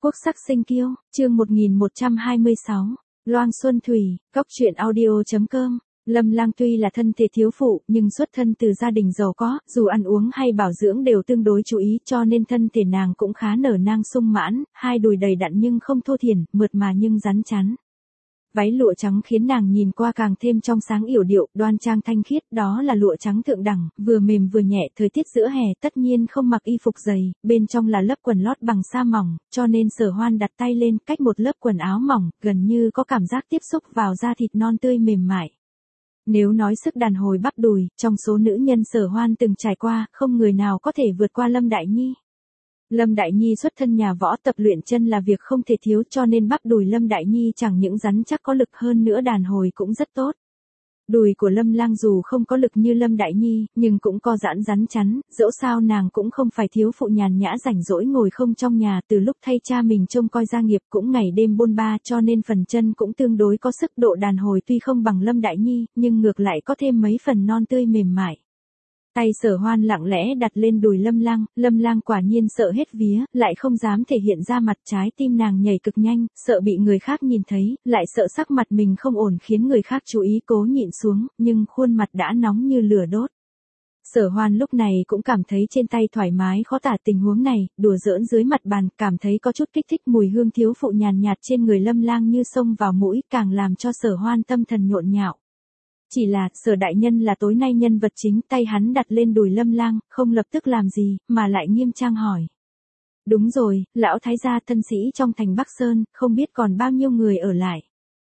Quốc sắc sinh kiêu, chương 1126, Loan Xuân Thủy, Góc truyện audio.com. Lâm Lang tuy là thân thể thiếu phụ, nhưng xuất thân từ gia đình giàu có, dù ăn uống hay bảo dưỡng đều tương đối chú ý, cho nên thân thể nàng cũng khá nở nang sung mãn, hai đùi đầy đặn nhưng không thô thiển, mượt mà nhưng rắn chắn. Váy lụa trắng khiến nàng nhìn qua càng thêm trong sáng yểu điệu, đoan trang thanh khiết, đó là lụa trắng thượng đẳng, vừa mềm vừa nhẹ, thời tiết giữa hè tất nhiên không mặc y phục dày, bên trong là lớp quần lót bằng sa mỏng, cho nên Sở Hoan đặt tay lên, cách một lớp quần áo mỏng, gần như có cảm giác tiếp xúc vào da thịt non tươi mềm mại. Nếu nói sức đàn hồi bắp đùi, trong số nữ nhân Sở Hoan từng trải qua, không người nào có thể vượt qua Lâm Đại Nhi. Lâm Đại Nhi xuất thân nhà võ, tập luyện chân là việc không thể thiếu, cho nên bắp đùi Lâm Đại Nhi chẳng những rắn chắc có lực, hơn nữa đàn hồi cũng rất tốt. Đùi của Lâm Lang dù không có lực như Lâm Đại Nhi, nhưng cũng co giãn rắn chắn, dẫu sao nàng cũng không phải thiếu phụ nhàn nhã rảnh rỗi ngồi không trong nhà, từ lúc thay cha mình trông coi gia nghiệp cũng ngày đêm bôn ba, cho nên phần chân cũng tương đối có sức, độ đàn hồi tuy không bằng Lâm Đại Nhi, nhưng ngược lại có thêm mấy phần non tươi mềm mại. Tay Sở Hoan lặng lẽ đặt lên đùi Lâm Lang quả nhiên sợ hết vía, lại không dám thể hiện ra mặt, trái tim nàng nhảy cực nhanh, sợ bị người khác nhìn thấy, lại sợ sắc mặt mình không ổn khiến người khác chú ý, cố nhịn xuống, nhưng khuôn mặt đã nóng như lửa đốt. Sở Hoan lúc này cũng cảm thấy trên tay thoải mái khó tả, tình huống này, đùa giỡn dưới mặt bàn, cảm thấy có chút kích thích, mùi hương thiếu phụ nhàn nhạt trên người Lâm Lang như xông vào mũi, càng làm cho Sở Hoan tâm thần nhộn nhạo. Chỉ là, Sở đại nhân là tối nay nhân vật chính, tay hắn đặt lên đùi Lâm Lang, không lập tức làm gì, mà lại nghiêm trang hỏi. Đúng rồi, lão thái gia thân sĩ trong thành Bắc Sơn, không biết còn bao nhiêu người ở lại.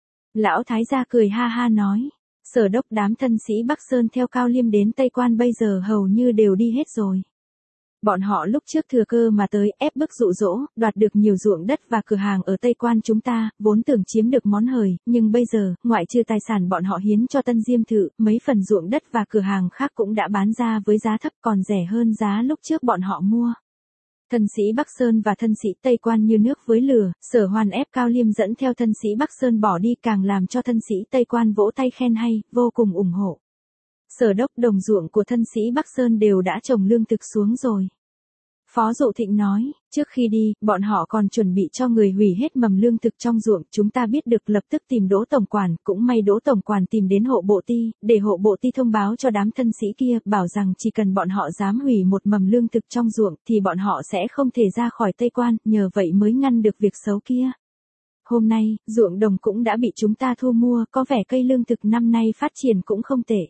Lão thái gia cười ha ha nói. Sở đốc, đám thân sĩ Bắc Sơn theo Cao Liêm đến Tây Quan bây giờ hầu như đều đi hết rồi. Bọn họ lúc trước thừa cơ mà tới, ép bức dụ dỗ, đoạt được nhiều ruộng đất và cửa hàng ở Tây Quan chúng ta, vốn tưởng chiếm được món hời, nhưng bây giờ, ngoại trừ tài sản bọn họ hiến cho Tân Diêm Thự, mấy phần ruộng đất và cửa hàng khác cũng đã bán ra với giá thấp, còn rẻ hơn giá lúc trước bọn họ mua. Thân sĩ Bắc Sơn và thân sĩ Tây Quan như nước với lửa, Sở Hoan ép Cao Liêm dẫn theo thân sĩ Bắc Sơn bỏ đi, càng làm cho thân sĩ Tây Quan vỗ tay khen hay, vô cùng ủng hộ. Sở đốc, đồng ruộng của thân sĩ Bắc Sơn đều đã trồng lương thực xuống rồi. Phó Dụ Thịnh nói, trước khi đi, bọn họ còn chuẩn bị cho người hủy hết mầm lương thực trong ruộng, chúng ta biết được lập tức tìm Đỗ tổng quản, cũng may Đỗ tổng quản tìm đến hộ bộ ty, để hộ bộ ty thông báo cho đám thân sĩ kia, bảo rằng chỉ cần bọn họ dám hủy một mầm lương thực trong ruộng, thì bọn họ sẽ không thể ra khỏi Tây Quan, nhờ vậy mới ngăn được việc xấu kia. Hôm nay, ruộng đồng cũng đã bị chúng ta thu mua, có vẻ cây lương thực năm nay phát triển cũng không tệ.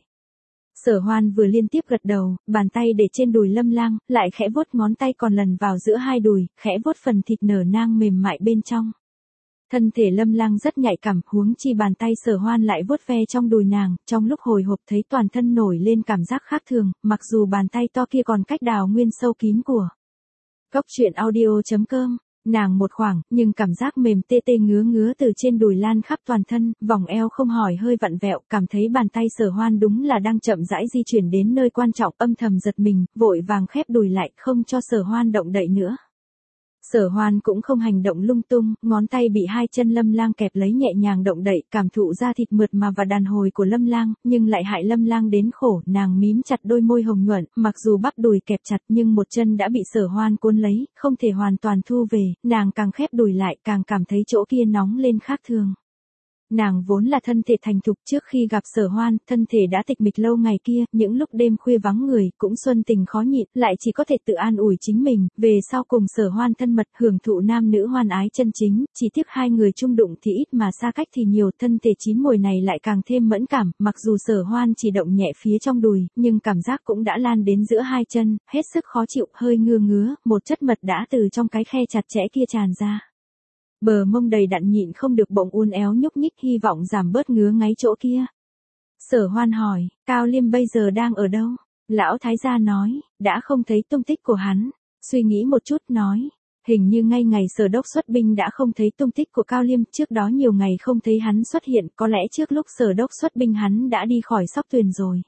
Sở Hoan vừa liên tiếp gật đầu, bàn tay để trên đùi Lâm Lang, lại khẽ vuốt ngón tay còn lần vào giữa hai đùi, khẽ vuốt phần thịt nở nang mềm mại bên trong. Thân thể Lâm Lang rất nhạy cảm, huống chi bàn tay Sở Hoan lại vuốt ve trong đùi nàng, trong lúc hồi hộp thấy toàn thân nổi lên cảm giác khác thường, mặc dù bàn tay to kia còn cách đào nguyên sâu kín của. Góc truyện audio.com. Nàng một khoảng, nhưng cảm giác mềm tê tê ngứa ngứa từ trên đùi lan khắp toàn thân, vòng eo không hỏi hơi vặn vẹo, cảm thấy bàn tay Sở Hoan đúng là đang chậm rãi di chuyển đến nơi quan trọng, âm thầm giật mình, vội vàng khép đùi lại, không cho Sở Hoan động đậy nữa. Sở Hoan cũng không hành động lung tung, ngón tay bị hai chân Lâm Lang kẹp lấy nhẹ nhàng động đậy, cảm thụ da thịt mượt mà và đàn hồi của Lâm Lang, nhưng lại hại Lâm Lang đến khổ, nàng mím chặt đôi môi hồng nhuận, mặc dù bắp đùi kẹp chặt nhưng một chân đã bị Sở Hoan cuốn lấy, không thể hoàn toàn thu về, nàng càng khép đùi lại, càng cảm thấy chỗ kia nóng lên khác thường. Nàng vốn là thân thể thành thục, trước khi gặp Sở Hoan, thân thể đã tịch mịch lâu ngày kia, những lúc đêm khuya vắng người, cũng xuân tình khó nhịn, lại chỉ có thể tự an ủi chính mình, về sau cùng Sở Hoan thân mật, hưởng thụ nam nữ hoan ái chân chính, chỉ tiếc hai người chung đụng thì ít mà xa cách thì nhiều, thân thể chín mùi này lại càng thêm mẫn cảm, mặc dù Sở Hoan chỉ động nhẹ phía trong đùi, nhưng cảm giác cũng đã lan đến giữa hai chân, hết sức khó chịu, hơi ngứa, một chất mật đã từ trong cái khe chặt chẽ kia tràn ra. Bờ mông đầy đặn nhịn không được bỗng uốn éo nhúc nhích, hy vọng giảm bớt ngứa ngáy chỗ kia. Sở Hoan hỏi, Cao Liêm bây giờ đang ở đâu? Lão thái gia nói, đã không thấy tung tích của hắn. Suy nghĩ một chút nói, hình như ngay ngày Sở đốc xuất binh đã không thấy tung tích của Cao Liêm, trước đó nhiều ngày không thấy hắn xuất hiện, có lẽ trước lúc Sở đốc xuất binh hắn đã đi khỏi Sóc Tuyền rồi.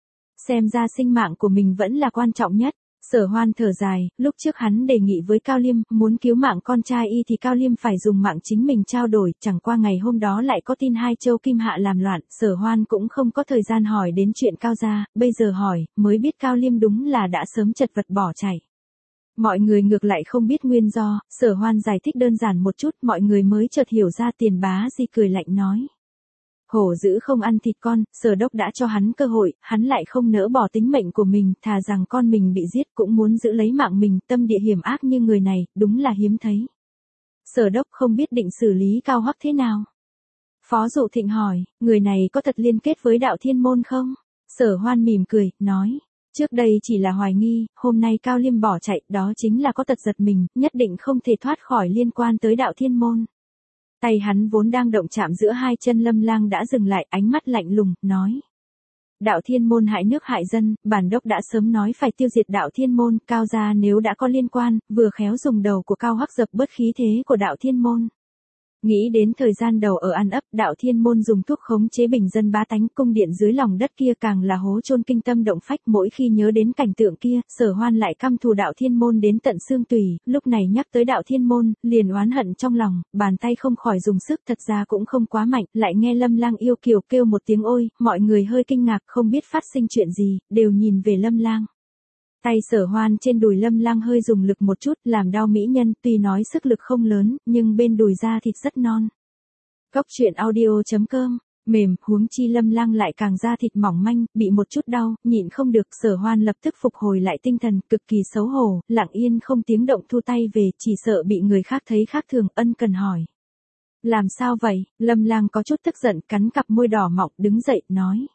Xem ra sinh mạng của mình vẫn là quan trọng nhất. Sở Hoan thở dài, lúc trước hắn đề nghị với Cao Liêm, muốn cứu mạng con trai y thì Cao Liêm phải dùng mạng chính mình trao đổi, chẳng qua ngày hôm đó lại có tin Hai Châu Kim Hạ làm loạn, Sở Hoan cũng không có thời gian hỏi đến chuyện Cao gia, bây giờ hỏi, mới biết Cao Liêm đúng là đã sớm chật vật bỏ chạy. Mọi người ngược lại không biết nguyên do, Sở Hoan giải thích đơn giản một chút, mọi người mới chợt hiểu ra. Tiền Bá Di cười lạnh nói. Hổ dữ không ăn thịt con, Sở Đốc đã cho hắn cơ hội, hắn lại không nỡ bỏ tính mệnh của mình, thà rằng con mình bị giết cũng muốn giữ lấy mạng mình, tâm địa hiểm ác như người này, đúng là hiếm thấy. Sở Đốc không biết định xử lý Cao Hoắc thế nào. Phó Dụ Thịnh hỏi, người này có thật liên kết với Đạo Thiên Môn không? Sở Hoan mỉm cười, nói. Trước đây chỉ là hoài nghi, hôm nay Cao Liêm bỏ chạy, đó chính là có tật giật mình, nhất định không thể thoát khỏi liên quan tới Đạo Thiên Môn. Tay hắn vốn đang động chạm giữa hai chân Lâm Lang đã dừng lại, ánh mắt lạnh lùng, nói. Đạo Thiên Môn hại nước hại dân, bản đốc đã sớm nói phải tiêu diệt Đạo Thiên Môn, Cao gia nếu đã có liên quan, vừa khéo dùng đầu của Cao Hoắc dập bớt khí thế của Đạo Thiên Môn. Nghĩ đến thời gian đầu ở An Ấp, Đạo Thiên Môn dùng thuốc khống chế bình dân bá tánh, cung điện dưới lòng đất kia càng là hố chôn kinh tâm động phách. Mỗi khi nhớ đến cảnh tượng kia, Sở Hoan lại căm thù Đạo Thiên Môn đến tận xương tủy. Lúc này nhắc tới Đạo Thiên Môn, liền oán hận trong lòng, bàn tay không khỏi dùng sức, thật ra cũng không quá mạnh. Lại nghe Lâm Lang yêu kiều kêu một tiếng ôi, mọi người hơi kinh ngạc, không biết phát sinh chuyện gì, đều nhìn về Lâm Lang. Tay Sở Hoan trên đùi Lâm Lang hơi dùng lực một chút, làm đau mỹ nhân, tuy nói sức lực không lớn, nhưng bên đùi da thịt rất non. Cốc truyện audio.com, mềm, huống chi Lâm Lang lại càng da thịt mỏng manh, bị một chút đau, nhịn không được. Sở Hoan lập tức phục hồi lại tinh thần, cực kỳ xấu hổ, lặng yên không tiếng động thu tay về, chỉ sợ bị người khác thấy khác thường, ân cần hỏi. Làm sao vậy? Lâm Lang có chút tức giận, cắn cặp môi đỏ mọng, đứng dậy, nói.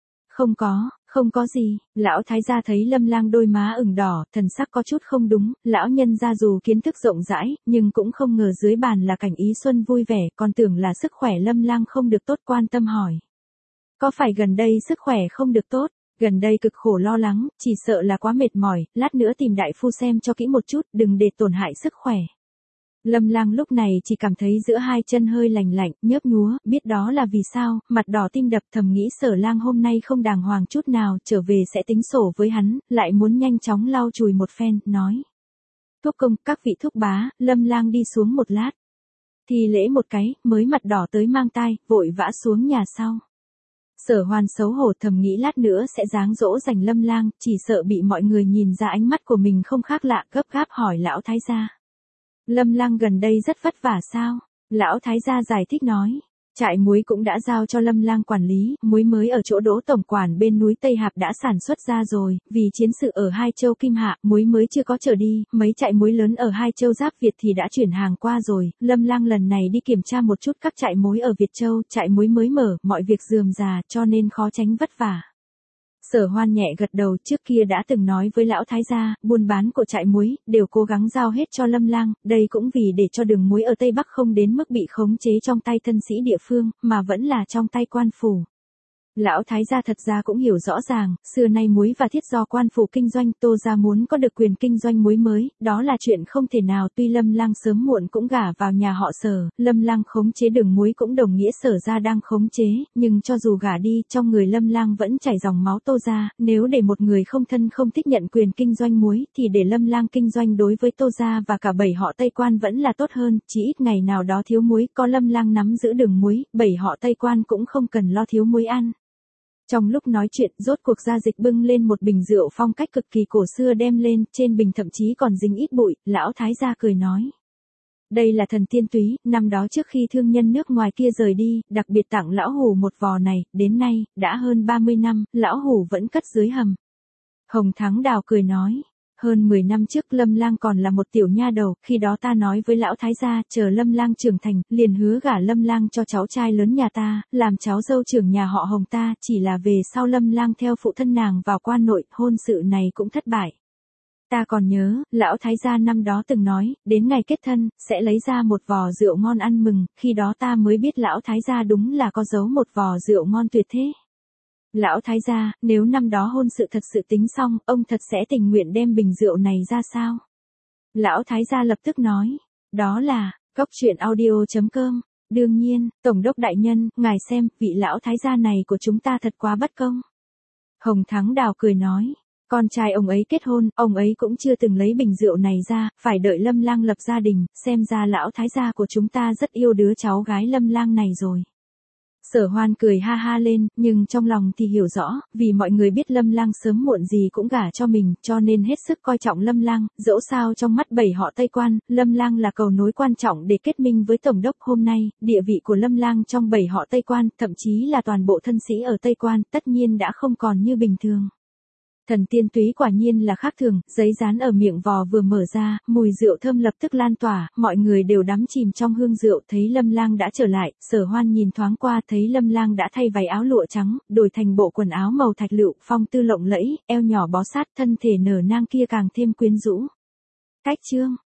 Không có gì. Lão thái gia thấy Lâm Lang đôi má ửng đỏ, thần sắc có chút không đúng. Lão nhân gia dù kiến thức rộng rãi, nhưng cũng không ngờ dưới bàn là cảnh ý xuân vui vẻ, còn tưởng là sức khỏe Lâm Lang không được tốt, quan tâm hỏi. Có phải gần đây sức khỏe không được tốt? Gần đây cực khổ lo lắng, chỉ sợ là quá mệt mỏi, lát nữa tìm đại phu xem cho kỹ một chút, đừng để tổn hại sức khỏe. Lâm Lang lúc này chỉ cảm thấy giữa hai chân hơi lạnh lạnh, nhớp nhúa, biết đó là vì sao, mặt đỏ tim đập, thầm nghĩ Sở Lang hôm nay không đàng hoàng chút nào, trở về sẽ tính sổ với hắn, lại muốn nhanh chóng lau chùi một phen, nói. Thúc công, các vị thúc bá, Lâm Lang đi xuống một lát. Thì lễ một cái, mới mặt đỏ tới mang tai, vội vã xuống nhà sau. Sở Hoan xấu hổ thầm nghĩ lát nữa sẽ giáng dỗ dành Lâm Lang, chỉ sợ bị mọi người nhìn ra ánh mắt của mình không khác lạ, gấp gáp hỏi lão thái gia. Lâm Lang gần đây rất vất vả sao? Lão thái gia giải thích nói. Trại muối cũng đã giao cho Lâm Lang quản lý, muối mới ở chỗ Đỗ tổng quản bên núi Tây Hạp đã sản xuất ra rồi, vì chiến sự ở hai châu Kim Hạ, muối mới chưa có trở đi, mấy trại muối lớn ở hai châu Giáp Việt thì đã chuyển hàng qua rồi. Lâm Lang lần này đi kiểm tra một chút các trại muối ở Việt Châu, trại muối mới mở, mọi việc rườm rà, cho nên khó tránh vất vả. Sở Hoan nhẹ gật đầu, trước kia đã từng nói với lão thái gia, buôn bán của trại muối, đều cố gắng giao hết cho Lâm Lang, đây cũng vì để cho đường muối ở Tây Bắc không đến mức bị khống chế trong tay thân sĩ địa phương, mà vẫn là trong tay quan phủ. Lão thái gia thật ra cũng hiểu rõ ràng, xưa nay muối và thiết do quan phủ kinh doanh, Tô gia muốn có được quyền kinh doanh muối mới, đó là chuyện không thể nào. Tuy Lâm Lang sớm muộn cũng gả vào nhà họ Sở, Lâm Lang khống chế đường muối cũng đồng nghĩa Sở gia đang khống chế, nhưng cho dù gả đi, trong người Lâm Lang vẫn chảy dòng máu Tô gia, nếu để một người không thân không thích nhận quyền kinh doanh muối, thì để Lâm Lang kinh doanh đối với Tô gia và cả 7 họ Tây Quan vẫn là tốt hơn, chỉ ít ngày nào đó thiếu muối, có Lâm Lang nắm giữ đường muối, 7 họ Tây Quan cũng không cần lo thiếu muối ăn. Trong lúc nói chuyện, rốt cuộc Gia Dịch bưng lên một bình rượu phong cách cực kỳ cổ xưa đem lên, trên bình thậm chí còn dính ít bụi, lão thái gia cười nói. Đây là thần tiên túy, năm đó trước khi thương nhân nước ngoài kia rời đi, đặc biệt tặng lão hủ một vò này, đến nay, đã hơn 30 năm, lão hủ vẫn cất dưới hầm. Hồng Thắng Đào cười nói. Hơn 10 năm trước Lâm Lang còn là một tiểu nha đầu, khi đó ta nói với lão thái gia, chờ Lâm Lang trưởng thành, liền hứa gả Lâm Lang cho cháu trai lớn nhà ta, làm cháu dâu trưởng nhà họ Hồng ta, chỉ là về sau Lâm Lang theo phụ thân nàng vào quan nội, hôn sự này cũng thất bại. Ta còn nhớ, lão thái gia năm đó từng nói, đến ngày kết thân, sẽ lấy ra một vò rượu ngon ăn mừng, khi đó ta mới biết lão thái gia đúng là có giấu một vò rượu ngon tuyệt thế. Lão thái gia, nếu năm đó hôn sự thật sự tính xong, ông thật sẽ tình nguyện đem bình rượu này ra sao? Lão thái gia lập tức nói, đó là, cốc truyện audio.com. Đương nhiên, Tổng đốc đại nhân, ngài xem, vị lão thái gia này của chúng ta thật quá bất công. Hồng Thắng Đào cười nói, con trai ông ấy kết hôn, ông ấy cũng chưa từng lấy bình rượu này ra, phải đợi Lâm Lang lập gia đình, xem ra lão thái gia của chúng ta rất yêu đứa cháu gái Lâm Lang này rồi. Sở Hoan cười ha ha lên, nhưng trong lòng thì hiểu rõ, vì mọi người biết Lâm Lang sớm muộn gì cũng gả cho mình, cho nên hết sức coi trọng Lâm Lang, dẫu sao trong mắt 7 họ Tây Quan, Lâm Lang là cầu nối quan trọng để kết minh với Tổng đốc hôm nay, địa vị của Lâm Lang trong 7 họ Tây Quan, thậm chí là toàn bộ thân sĩ ở Tây Quan, tất nhiên đã không còn như bình thường. Thần tiên túy quả nhiên là khác thường, giấy dán ở miệng vò vừa mở ra, mùi rượu thơm lập tức lan tỏa, mọi người đều đắm chìm trong hương rượu, thấy Lâm Lang đã trở lại, Sở Hoan nhìn thoáng qua thấy Lâm Lang đã thay váy áo lụa trắng, đổi thành bộ quần áo màu thạch lựu, phong tư lộng lẫy, eo nhỏ bó sát, thân thể nở nang kia càng thêm quyến rũ. Cách chương